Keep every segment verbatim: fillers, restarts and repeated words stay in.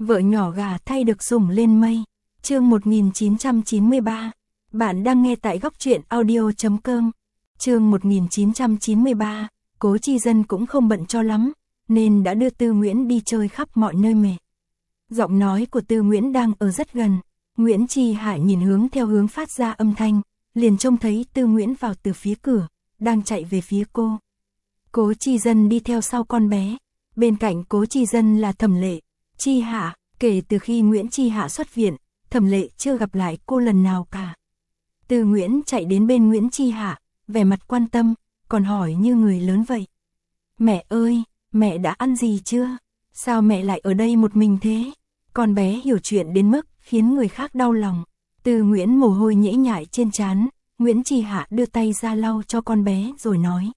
Vợ nhỏ gà thay được sủng lên mây. Chương một nghìn chín trăm chín mươi ba. Bạn đang nghe tại góc truyện audio chấm com. Chương một nghìn chín trăm chín mươi ba. Cố Chi Dân cũng không bận cho lắm, nên đã đưa Tư Nguyễn đi chơi khắp mọi nơi mề. Giọng nói của Tư Nguyễn đang ở rất gần. Nguyễn Chi Hải nhìn hướng theo hướng phát ra âm thanh, liền trông thấy Tư Nguyễn vào từ phía cửa, đang chạy về phía cô. Cố Chi Dân đi theo sau con bé. Bên cạnh Cố Chi Dân là Thẩm Lệ, Chi Hạ. Kể từ khi Nguyễn Chi Hạ xuất viện, Thẩm Lệ chưa gặp lại cô lần nào cả. Tư Nguyễn chạy đến bên Nguyễn Chi Hạ, vẻ mặt quan tâm, còn hỏi như người lớn vậy. Mẹ ơi, mẹ đã ăn gì chưa? Sao mẹ lại ở đây một mình thế? Con bé hiểu chuyện đến mức khiến người khác đau lòng. Tư Nguyễn mồ hôi nhễ nhại trên trán, Nguyễn Chi Hạ đưa tay ra lau cho con bé rồi nói.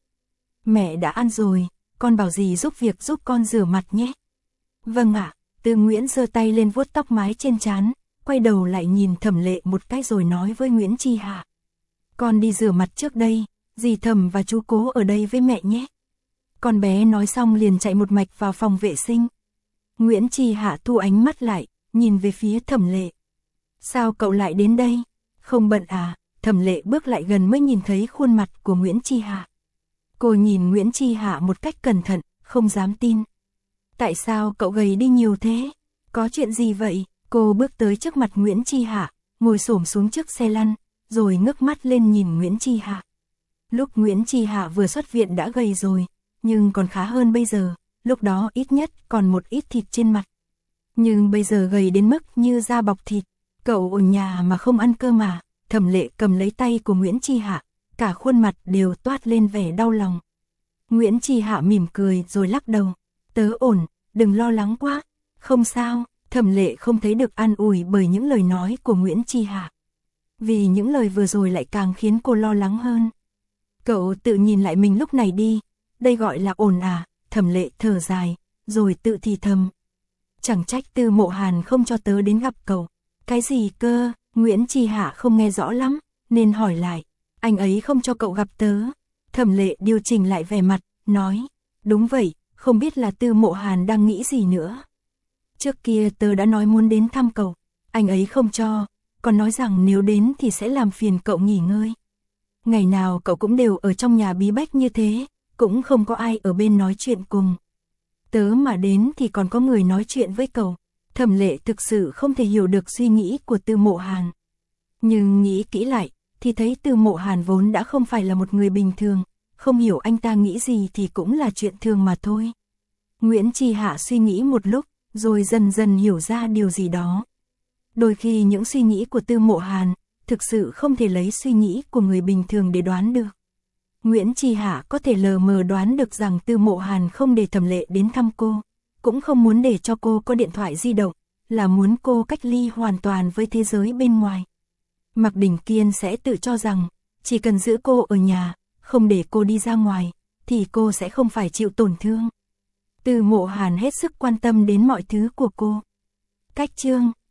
Mẹ đã ăn rồi, con bảo dì giúp việc giúp con rửa mặt nhé. Vâng ạ. Tư Nguyễn giơ tay lên vuốt tóc mái trên trán, quay đầu lại nhìn Thẩm Lệ một cái rồi nói với Nguyễn Chi Hạ. Con đi rửa mặt trước đây, dì Thẩm và chú Cố ở đây với mẹ nhé. Con bé nói xong liền chạy một mạch vào phòng vệ sinh. Nguyễn Chi Hạ thu ánh mắt lại, nhìn về phía Thẩm Lệ. Sao cậu lại đến đây? Không bận à? Thẩm Lệ bước lại gần mới nhìn thấy khuôn mặt của Nguyễn Chi Hạ. Cô nhìn Nguyễn Chi Hạ một cách cẩn thận, không dám tin. Tại sao cậu gầy đi nhiều thế? Có chuyện gì vậy? Cô bước tới trước mặt Nguyễn Chi Hạ, ngồi xổm xuống trước xe lăn, rồi ngước mắt lên nhìn Nguyễn Chi Hạ. Lúc Nguyễn Chi Hạ vừa xuất viện đã gầy rồi, nhưng còn khá hơn bây giờ, lúc đó ít nhất còn một ít thịt trên mặt. Nhưng bây giờ gầy đến mức như da bọc thịt. Cậu ở nhà mà không ăn cơm mà? Thẩm Lệ cầm lấy tay của Nguyễn Chi Hạ, cả khuôn mặt đều toát lên vẻ đau lòng. Nguyễn Chi Hạ mỉm cười rồi lắc đầu. Tớ ổn, đừng lo lắng quá. Không sao. Thẩm Lệ không thấy được an ủi bởi những lời nói của Nguyễn Chi Hạ. Vì những lời vừa rồi lại càng khiến cô lo lắng hơn. Cậu tự nhìn lại mình lúc này đi, đây gọi là ổn à? Thẩm Lệ thở dài, rồi tự thì thầm. Chẳng trách Tư Mộ Hàn không cho tớ đến gặp cậu. Cái gì cơ? Nguyễn Chi Hạ không nghe rõ lắm, nên hỏi lại. Anh ấy không cho cậu gặp tớ. Thẩm Lệ điều chỉnh lại vẻ mặt, nói. Đúng vậy, không biết là Tư Mộ Hàn đang nghĩ gì nữa. Trước kia tớ đã nói muốn đến thăm cậu, anh ấy không cho, còn nói rằng nếu đến thì sẽ làm phiền cậu nghỉ ngơi. Ngày nào cậu cũng đều ở trong nhà bí bách như thế, cũng không có ai ở bên nói chuyện cùng. Tớ mà đến thì còn có người nói chuyện với cậu. Thẩm Lệ thực sự không thể hiểu được suy nghĩ của Tư Mộ Hàn. Nhưng nghĩ kỹ lại, thì thấy Tư Mộ Hàn vốn đã không phải là một người bình thường, không hiểu anh ta nghĩ gì thì cũng là chuyện thường mà thôi. Nguyễn Chi Hạ suy nghĩ một lúc, rồi dần dần hiểu ra điều gì đó. Đôi khi những suy nghĩ của Tư Mộ Hàn, thực sự không thể lấy suy nghĩ của người bình thường để đoán được. Nguyễn Chi Hạ có thể lờ mờ đoán được rằng Tư Mộ Hàn không để Thẩm Lệ đến thăm cô, cũng không muốn để cho cô có điện thoại di động, là muốn cô cách ly hoàn toàn với thế giới bên ngoài. Mạc Đình Kiên sẽ tự cho rằng, chỉ cần giữ cô ở nhà, không để cô đi ra ngoài, thì cô sẽ không phải chịu tổn thương. Tư Mộ Hàn hết sức quan tâm đến mọi thứ của cô. Cách chương